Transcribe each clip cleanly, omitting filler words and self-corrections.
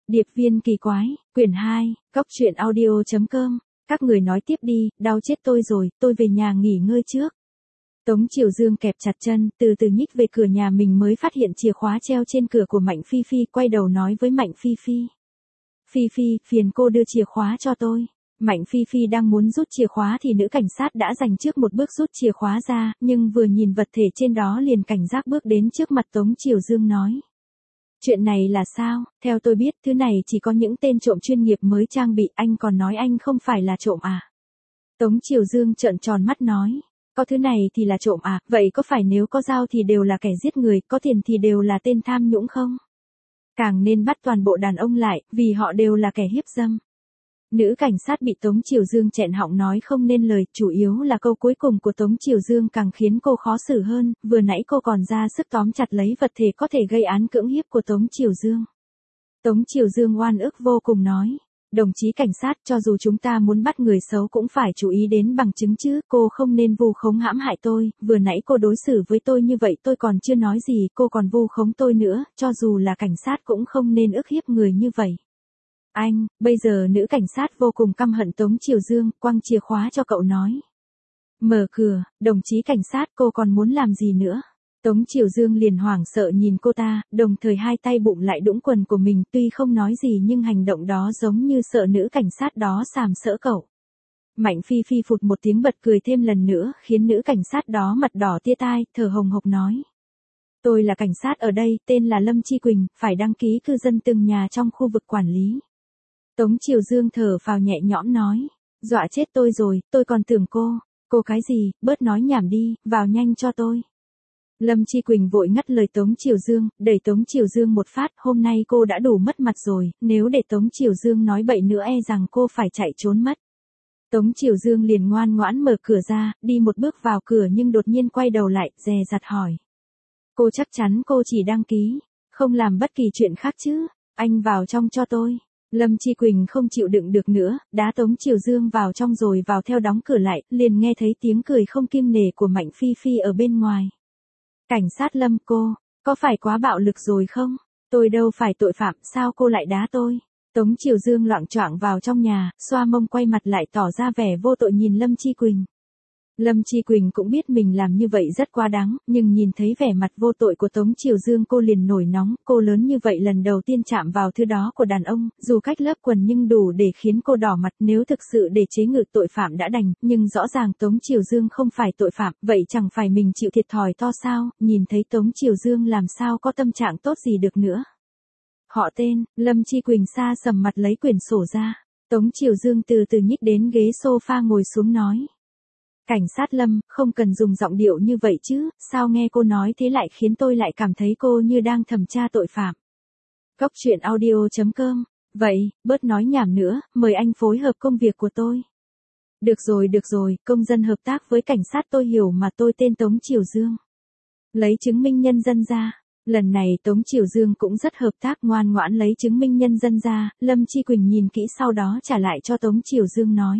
Điệp viên kỳ quái, quyển 2, coctruyện audio.com, các người nói tiếp đi, đau chết tôi rồi, tôi về nhà nghỉ ngơi trước. Tống Triều Dương kẹp chặt chân, từ từ nhích về cửa nhà mình mới phát hiện chìa khóa treo trên cửa của Mạnh Phi Phi, quay đầu nói với Mạnh Phi Phi. Phi Phi, phiền cô đưa chìa khóa cho tôi. Mạnh Phi Phi đang muốn rút chìa khóa thì nữ cảnh sát đã giành trước một bước rút chìa khóa ra, nhưng vừa nhìn vật thể trên đó liền cảnh giác bước đến trước mặt Tống Triều Dương nói. Chuyện này là sao? Theo tôi biết, thứ này chỉ có những tên trộm chuyên nghiệp mới trang bị, anh còn nói anh không phải là trộm à? Tống Triều Dương trợn tròn mắt nói. Có thứ này thì là trộm à, vậy có phải nếu có dao thì đều là kẻ giết người, có tiền thì đều là tên tham nhũng không? Càng nên bắt toàn bộ đàn ông lại, vì họ đều là kẻ hiếp dâm. Nữ cảnh sát bị Tống Triều Dương chẹn họng nói không nên lời, chủ yếu là câu cuối cùng của Tống Triều Dương càng khiến cô khó xử hơn, vừa nãy cô còn ra sức tóm chặt lấy vật thể có thể gây án cưỡng hiếp của Tống Triều Dương. Tống Triều Dương oan ức vô cùng nói, đồng chí cảnh sát, cho dù chúng ta muốn bắt người xấu cũng phải chú ý đến bằng chứng chứ, cô không nên vu khống hãm hại tôi, vừa nãy cô đối xử với tôi như vậy tôi còn chưa nói gì, cô còn vu khống tôi nữa, cho dù là cảnh sát cũng không nên ức hiếp người như vậy. Anh, bây giờ nữ cảnh sát vô cùng căm hận Tống Triều Dương, quăng chìa khóa cho cậu nói. Mở cửa, đồng chí cảnh sát, cô còn muốn làm gì nữa? Tống Triều Dương liền hoảng sợ nhìn cô ta, đồng thời hai tay bụng lại đũng quần của mình, tuy không nói gì nhưng hành động đó giống như sợ nữ cảnh sát đó sàm sỡ cậu. Mạnh Phi Phi phụt một tiếng bật cười thêm lần nữa, khiến nữ cảnh sát đó mặt đỏ tia tai, thở hồng hộc nói. Tôi là cảnh sát ở đây, tên là Lâm Chi Quỳnh, phải đăng ký cư dân từng nhà trong khu vực quản lý. Tống Triều Dương thở phào nhẹ nhõm nói, dọa chết tôi rồi, tôi còn tưởng cô cái gì, bớt nói nhảm đi, vào nhanh cho tôi. Lâm Chi Quỳnh vội ngắt lời Tống Triều Dương, đẩy Tống Triều Dương một phát, hôm nay cô đã đủ mất mặt rồi, nếu để Tống Triều Dương nói bậy nữa e rằng cô phải chạy trốn mất. Tống Triều Dương liền ngoan ngoãn mở cửa ra, đi một bước vào cửa nhưng đột nhiên quay đầu lại, dè dặt hỏi. Cô chắc chắn cô chỉ đăng ký, không làm bất kỳ chuyện khác chứ, anh vào trong cho tôi. Lâm Chi Quỳnh không chịu đựng được nữa, đá Tống Triều Dương vào trong rồi vào theo đóng cửa lại, liền nghe thấy tiếng cười không kiêng nể của Mạnh Phi Phi ở bên ngoài. Cảnh sát Lâm, cô, có phải quá bạo lực rồi không? Tôi đâu phải tội phạm, sao cô lại đá tôi? Tống Triều Dương loạng choạng vào trong nhà, xoa mông quay mặt lại tỏ ra vẻ vô tội nhìn Lâm Chi Quỳnh. Lâm Chi Quỳnh cũng biết mình làm như vậy rất quá đáng, nhưng nhìn thấy vẻ mặt vô tội của Tống Triều Dương cô liền nổi nóng, cô lớn như vậy lần đầu tiên chạm vào thứ đó của đàn ông, dù cách lớp quần nhưng đủ để khiến cô đỏ mặt, nếu thực sự để chế ngự tội phạm đã đành, nhưng rõ ràng Tống Triều Dương không phải tội phạm, vậy chẳng phải mình chịu thiệt thòi to sao, nhìn thấy Tống Triều Dương làm sao có tâm trạng tốt gì được nữa. Họ tên, Lâm Chi Quỳnh xa sầm mặt lấy quyển sổ ra, Tống Triều Dương từ từ nhích đến ghế sofa ngồi xuống nói. Cảnh sát Lâm, không cần dùng giọng điệu như vậy chứ, sao nghe cô nói thế lại khiến tôi lại cảm thấy cô như đang thẩm tra tội phạm. Coctruyện audio.com, vậy, bớt nói nhảm nữa, mời anh phối hợp công việc của tôi. Được rồi, công dân hợp tác với cảnh sát tôi hiểu mà, tôi tên Tống Triều Dương. Lấy chứng minh nhân dân ra. Lần này Tống Triều Dương cũng rất hợp tác, ngoan ngoãn lấy chứng minh nhân dân ra, Lâm Chi Quỳnh nhìn kỹ sau đó trả lại cho Tống Triều Dương nói.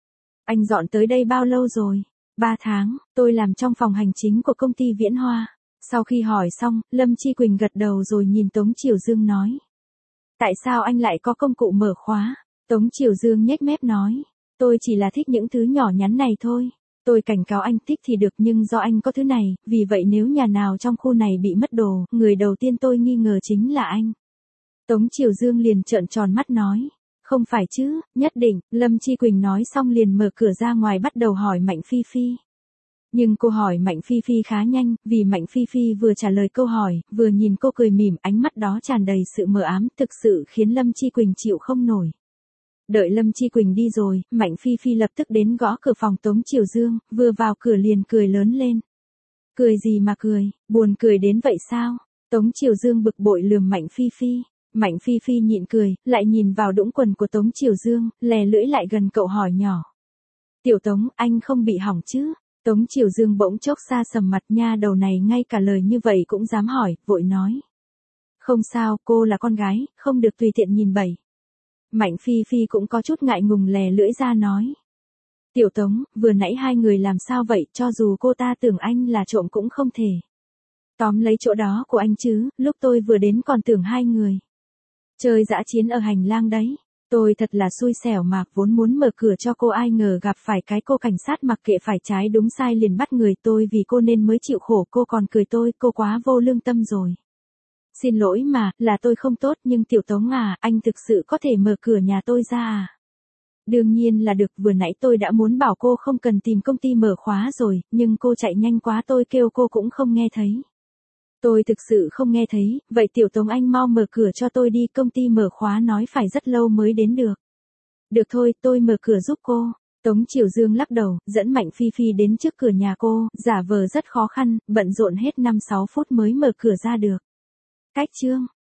Anh dọn tới đây bao lâu rồi? 3 tháng, tôi làm trong phòng hành chính của công ty Viễn Hoa. Sau khi hỏi xong, Lâm Chi Quỳnh gật đầu rồi nhìn Tống Triều Dương nói. Tại sao anh lại có công cụ mở khóa? Tống Triều Dương nhếch mép nói. Tôi chỉ là thích những thứ nhỏ nhắn này thôi. Tôi cảnh cáo anh thích thì được nhưng do anh có thứ này, vì vậy nếu nhà nào trong khu này bị mất đồ, người đầu tiên tôi nghi ngờ chính là anh. Tống Triều Dương liền trợn tròn mắt nói. Không phải chứ, nhất định, Lâm Chi Quỳnh nói xong liền mở cửa ra ngoài bắt đầu hỏi Mạnh Phi Phi. Nhưng cô hỏi Mạnh Phi Phi khá nhanh, vì Mạnh Phi Phi vừa trả lời câu hỏi, vừa nhìn cô cười mỉm, ánh mắt đó tràn đầy sự mờ ám, thực sự khiến Lâm Chi Quỳnh chịu không nổi. Đợi Lâm Chi Quỳnh đi rồi, Mạnh Phi Phi lập tức đến gõ cửa phòng Tống Triều Dương, vừa vào cửa liền cười lớn lên. Cười gì mà cười, buồn cười đến vậy sao? Tống Triều Dương bực bội lườm Mạnh Phi Phi. Mạnh Phi Phi nhịn cười, lại nhìn vào đũng quần của Tống Triều Dương, lè lưỡi lại gần cậu hỏi nhỏ. Tiểu Tống, anh không bị hỏng chứ? Tống Triều Dương bỗng chốc xa sầm mặt, nha đầu này ngay cả lời như vậy cũng dám hỏi, vội nói. Không sao, cô là con gái, không được tùy tiện nhìn bậy. Mạnh Phi Phi cũng có chút ngại ngùng lè lưỡi ra nói. Tiểu Tống, vừa nãy hai người làm sao vậy, cho dù cô ta tưởng anh là trộm cũng không thể. Tóm lấy chỗ đó của anh chứ, lúc tôi vừa đến còn tưởng hai người. Chơi dã chiến ở hành lang đấy. Tôi thật là xui xẻo mà, vốn muốn mở cửa cho cô ai ngờ gặp phải cái cô cảnh sát mặc kệ phải trái đúng sai liền bắt người tôi vì cô nên mới chịu khổ, cô còn cười tôi, cô quá vô lương tâm rồi. Xin lỗi mà, là tôi không tốt nhưng Tiểu Tống à, anh thực sự có thể mở cửa nhà tôi ra à? Đương nhiên là được, vừa nãy tôi đã muốn bảo cô không cần tìm công ty mở khóa rồi, nhưng cô chạy nhanh quá tôi kêu cô cũng không nghe thấy. Tôi thực sự không nghe thấy, vậy Tiểu Tống anh mau mở cửa cho tôi đi, công ty mở khóa nói phải rất lâu mới đến được. Được thôi, tôi mở cửa giúp cô. Tống Triều Dương lắc đầu, dẫn Mạnh Phi Phi đến trước cửa nhà cô, giả vờ rất khó khăn, bận rộn hết 5-6 phút mới mở cửa ra được. Cách chương